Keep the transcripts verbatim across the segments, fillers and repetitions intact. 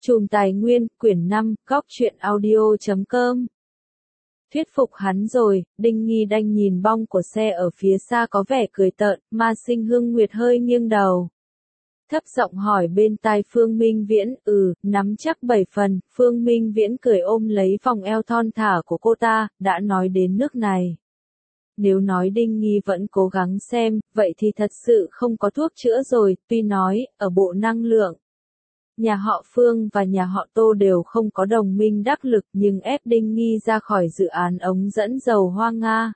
Chùm Tài Nguyên, quyển năm, góc truyện audio chấm com. Thuyết phục hắn rồi, Đinh Nghi Đanh nhìn bong của xe ở phía xa có vẻ cười tợn, Ma Sinh Hưng Nguyệt hơi nghiêng đầu. Thấp giọng hỏi bên tai Phương Minh Viễn, ừ, nắm chắc bảy phần, Phương Minh Viễn cười ôm lấy vòng eo thon thả của cô ta, đã nói đến nước này. Nếu nói Đinh Nghi vẫn cố gắng xem, vậy thì thật sự không có thuốc chữa rồi, tuy nói, ở bộ năng lượng. Nhà họ Phương và nhà họ Tô đều không có đồng minh đắc lực nhưng ép Đinh Nghi ra khỏi dự án ống dẫn dầu Hoa Nga.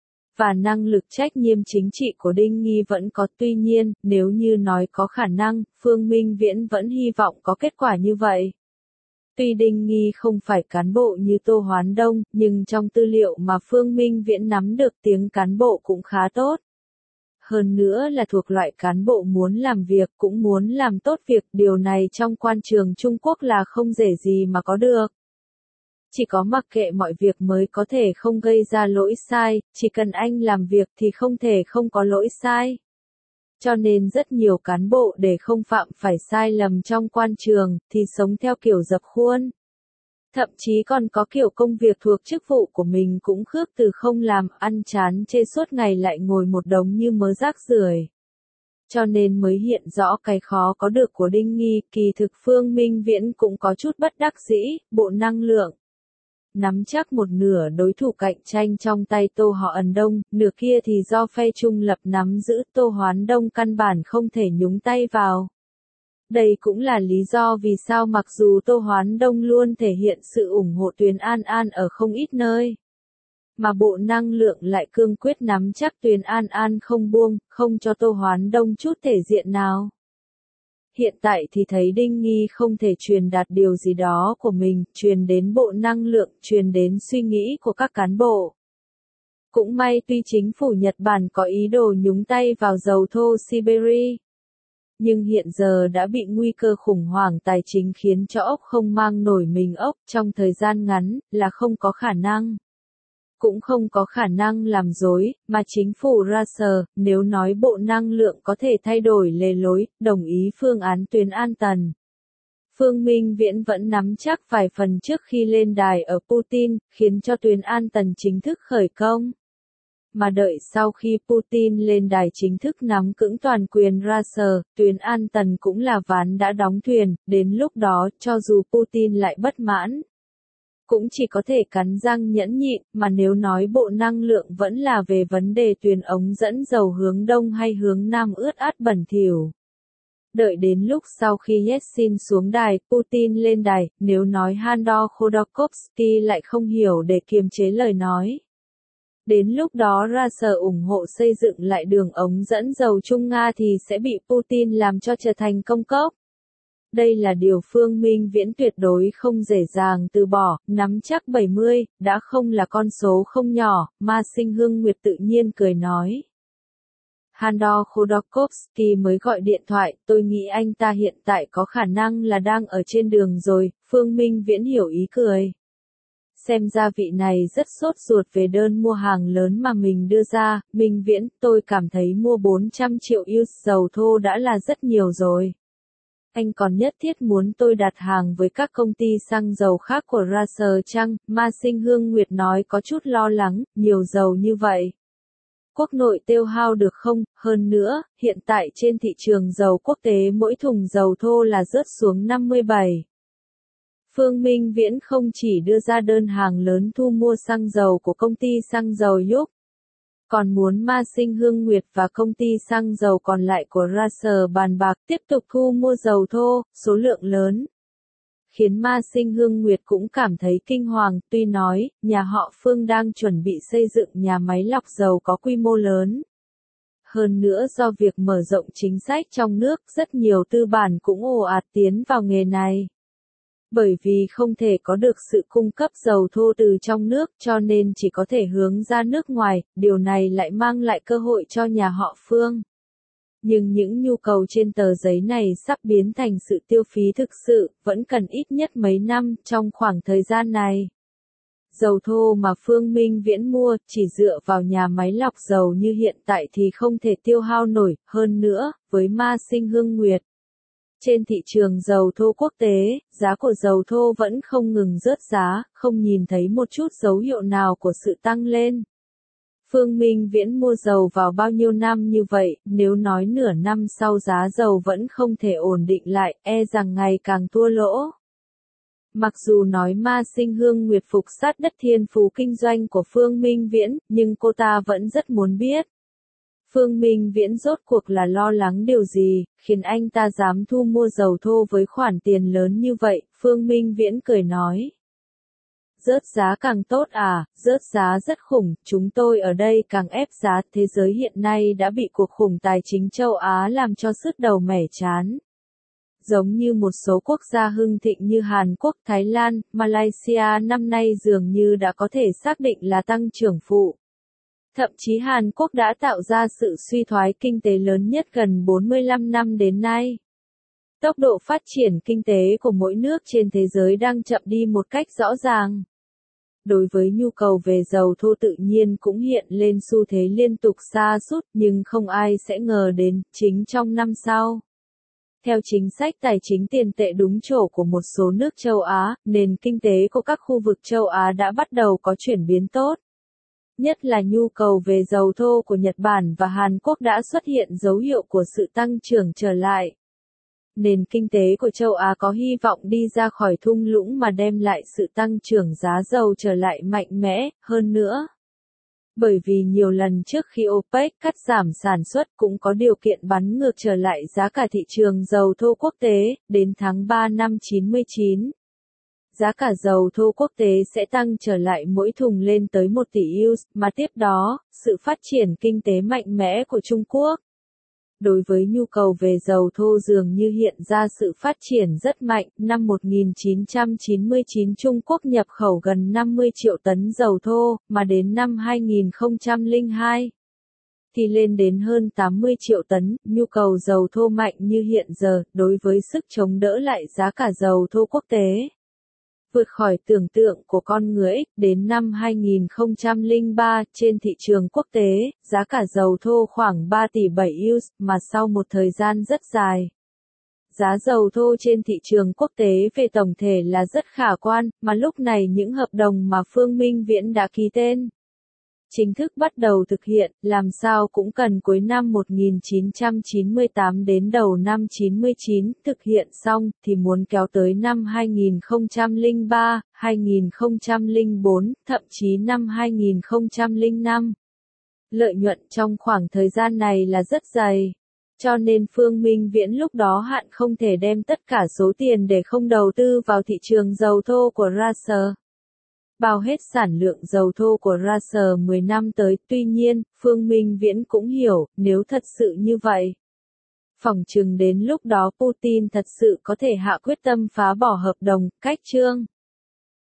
Và năng lực trách nhiệm chính trị của Đinh Nghi vẫn có, tuy nhiên, nếu như nói có khả năng, Phương Minh Viễn vẫn hy vọng có kết quả như vậy. Tuy Đinh Nghi không phải cán bộ như Tô Hoán Đông, nhưng trong tư liệu mà Phương Minh Viễn nắm được tiếng cán bộ cũng khá tốt. Hơn nữa là thuộc loại cán bộ muốn làm việc cũng muốn làm tốt việc, điều này trong quan trường Trung Quốc là không dễ gì mà có được. Chỉ có mặc kệ mọi việc mới có thể không gây ra lỗi sai, chỉ cần anh làm việc thì không thể không có lỗi sai. Cho nên rất nhiều cán bộ để không phạm phải sai lầm trong quan trường, thì sống theo kiểu dập khuôn. Thậm chí còn có kiểu công việc thuộc chức vụ của mình cũng khước từ không làm, ăn chán chê suốt ngày lại ngồi một đống như mớ rác rưởi. Cho nên mới hiện rõ cái khó có được của Đinh Nghi, kỳ thực Phương Minh Viễn cũng có chút bất đắc dĩ, bộ năng lượng. Nắm chắc một nửa đối thủ cạnh tranh trong tay Tô Họ Ẩn Đông, nửa kia thì do phe trung lập nắm giữ, Tô Hoán Đông căn bản không thể nhúng tay vào. Đây cũng là lý do vì sao mặc dù Tô Hoán Đông luôn thể hiện sự ủng hộ Tuyền An An ở không ít nơi. Mà bộ năng lượng lại cương quyết nắm chắc Tuyền An An không buông, không cho Tô Hoán Đông chút thể diện nào. Hiện tại thì thấy Đinh Nghi không thể truyền đạt điều gì đó của mình, truyền đến bộ năng lượng, truyền đến suy nghĩ của các cán bộ. Cũng may tuy chính phủ Nhật Bản có ý đồ nhúng tay vào dầu thô Siberia. Nhưng hiện giờ đã bị nguy cơ khủng hoảng tài chính khiến cho ốc không mang nổi mình ốc, trong thời gian ngắn, là không có khả năng. Cũng không có khả năng làm dối, mà chính phủ Russell, nếu nói bộ năng lượng có thể thay đổi lề lối, đồng ý phương án Tuyền An Tần. Phương Minh Viễn vẫn nắm chắc vài phần trước khi lên đài ở Putin, khiến cho Tuyền An Tần chính thức khởi công. Mà đợi sau khi Putin lên đài chính thức nắm cưỡng toàn quyền Russell, Tuyền An Tần cũng là ván đã đóng thuyền, đến lúc đó, cho dù Putin lại bất mãn, cũng chỉ có thể cắn răng nhẫn nhịn, mà nếu nói bộ năng lượng vẫn là về vấn đề thuyền ống dẫn dầu hướng đông hay hướng nam ướt át bẩn thỉu. Đợi đến lúc sau khi Yeltsin xuống đài, Putin lên đài, nếu nói Handor Khodorkovsky lại không hiểu để kiềm chế lời nói. Đến lúc đó Russell ủng hộ xây dựng lại đường ống dẫn dầu Trung Nga thì sẽ bị Putin làm cho trở thành công cốc. Đây là điều Phương Minh Viễn tuyệt đối không dễ dàng từ bỏ, nắm chắc bảy mươi, đã không là con số không nhỏ, Ma Sinh Hưng Nguyệt tự nhiên cười nói. Handor Khodorkovsky mới gọi điện thoại, tôi nghĩ anh ta hiện tại có khả năng là đang ở trên đường rồi, Phương Minh Viễn hiểu ý cười. Xem ra vị này rất sốt ruột về đơn mua hàng lớn mà mình đưa ra, Minh Viễn, tôi cảm thấy mua bốn trăm triệu ounce dầu thô đã là rất nhiều rồi. Anh còn nhất thiết muốn tôi đặt hàng với các công ty xăng dầu khác của Russell chăng? Ma Sinh Hương Nguyệt nói có chút lo lắng, nhiều dầu như vậy. Quốc nội tiêu hao được không? Hơn nữa, hiện tại trên thị trường dầu quốc tế mỗi thùng dầu thô là rớt xuống năm mươi bảy. Phương Minh Viễn không chỉ đưa ra đơn hàng lớn thu mua xăng dầu của công ty xăng dầu Yúc, còn muốn Ma Sinh Hương Nguyệt và công ty xăng dầu còn lại của Russell bàn bạc tiếp tục thu mua dầu thô, số lượng lớn. Khiến Ma Sinh Hương Nguyệt cũng cảm thấy kinh hoàng, tuy nói, nhà họ Phương đang chuẩn bị xây dựng nhà máy lọc dầu có quy mô lớn. Hơn nữa do việc mở rộng chính sách trong nước, rất nhiều tư bản cũng ồ ạt tiến vào nghề này. Bởi vì không thể có được sự cung cấp dầu thô từ trong nước cho nên chỉ có thể hướng ra nước ngoài, điều này lại mang lại cơ hội cho nhà họ Phương. Nhưng những nhu cầu trên tờ giấy này sắp biến thành sự tiêu phí thực sự, vẫn cần ít nhất mấy năm trong khoảng thời gian này. Dầu thô mà Phương Minh Viễn mua, chỉ dựa vào nhà máy lọc dầu như hiện tại thì không thể tiêu hao nổi, hơn nữa, với Ma Sinh Hương Nguyệt. Trên thị trường dầu thô quốc tế, giá của dầu thô vẫn không ngừng rớt giá, không nhìn thấy một chút dấu hiệu nào của sự tăng lên. Phương Minh Viễn mua dầu vào bao nhiêu năm như vậy, nếu nói nửa năm sau giá dầu vẫn không thể ổn định lại, e rằng ngày càng thua lỗ. Mặc dù nói Ma Sinh Hương Nguyệt phục sát đất thiên phú kinh doanh của Phương Minh Viễn, nhưng cô ta vẫn rất muốn biết. Phương Minh Viễn rốt cuộc là lo lắng điều gì, khiến anh ta dám thu mua dầu thô với khoản tiền lớn như vậy, Phương Minh Viễn cười nói. Rớt giá càng tốt à, rớt giá rất khủng, chúng tôi ở đây càng ép giá, thế giới hiện nay đã bị cuộc khủng tài chính châu Á làm cho sứt đầu mẻ chán. Giống như một số quốc gia hưng thịnh như Hàn Quốc, Thái Lan, Malaysia năm nay dường như đã có thể xác định là tăng trưởng phụ. Thậm chí Hàn Quốc đã tạo ra sự suy thoái kinh tế lớn nhất gần bốn mươi lăm năm đến nay. Tốc độ phát triển kinh tế của mỗi nước trên thế giới đang chậm đi một cách rõ ràng. Đối với nhu cầu về dầu thô tự nhiên cũng hiện lên xu thế liên tục sa sút, nhưng không ai sẽ ngờ đến, chính trong năm sau. Theo chính sách tài chính tiền tệ đúng chỗ của một số nước châu Á, nền kinh tế của các khu vực châu Á đã bắt đầu có chuyển biến tốt. Nhất là nhu cầu về dầu thô của Nhật Bản và Hàn Quốc đã xuất hiện dấu hiệu của sự tăng trưởng trở lại. Nền kinh tế của châu Á có hy vọng đi ra khỏi thung lũng mà đem lại sự tăng trưởng giá dầu trở lại mạnh mẽ hơn nữa. Bởi vì nhiều lần trước khi OPEC cắt giảm sản xuất cũng có điều kiện bắn ngược trở lại giá cả thị trường dầu thô quốc tế, đến tháng ba năm chín mươi chín. Giá cả dầu thô quốc tế sẽ tăng trở lại mỗi thùng lên tới một tỷ đô la, mà tiếp đó, sự phát triển kinh tế mạnh mẽ của Trung Quốc. Đối với nhu cầu về dầu thô dường như hiện ra sự phát triển rất mạnh, năm một nghìn chín trăm chín mươi chín Trung Quốc nhập khẩu gần năm mươi triệu tấn dầu thô, mà đến năm hai nghìn không trăm lẻ hai thì lên đến hơn tám mươi triệu tấn, nhu cầu dầu thô mạnh như hiện giờ, đối với sức chống đỡ lại giá cả dầu thô quốc tế. Vượt khỏi tưởng tượng của con người, đến năm hai nghìn không trăm lẻ ba, trên thị trường quốc tế, giá cả dầu thô khoảng ba tỷ bảy đô la, mà sau một thời gian rất dài. Giá dầu thô trên thị trường quốc tế về tổng thể là rất khả quan, mà lúc này những hợp đồng mà Phương Minh Viễn đã ký tên chính thức bắt đầu thực hiện, làm sao cũng cần cuối năm một nghìn chín trăm chín mươi tám đến đầu năm chín mươi chín, thực hiện xong, thì muốn kéo tới năm hai nghìn không trăm lẻ ba, hai nghìn không trăm lẻ bốn, thậm chí năm hai nghìn không trăm lẻ năm. Lợi nhuận trong khoảng thời gian này là rất dày. Cho nên Phương Minh Viễn lúc đó hạn không thể đem tất cả số tiền để không đầu tư vào thị trường dầu thô của Russia. Bao hết sản lượng dầu thô của Russia mười năm tới, tuy nhiên, Phương Minh Viễn cũng hiểu, nếu thật sự như vậy. Phỏng chừng đến lúc đó Putin thật sự có thể hạ quyết tâm phá bỏ hợp đồng, cách chương.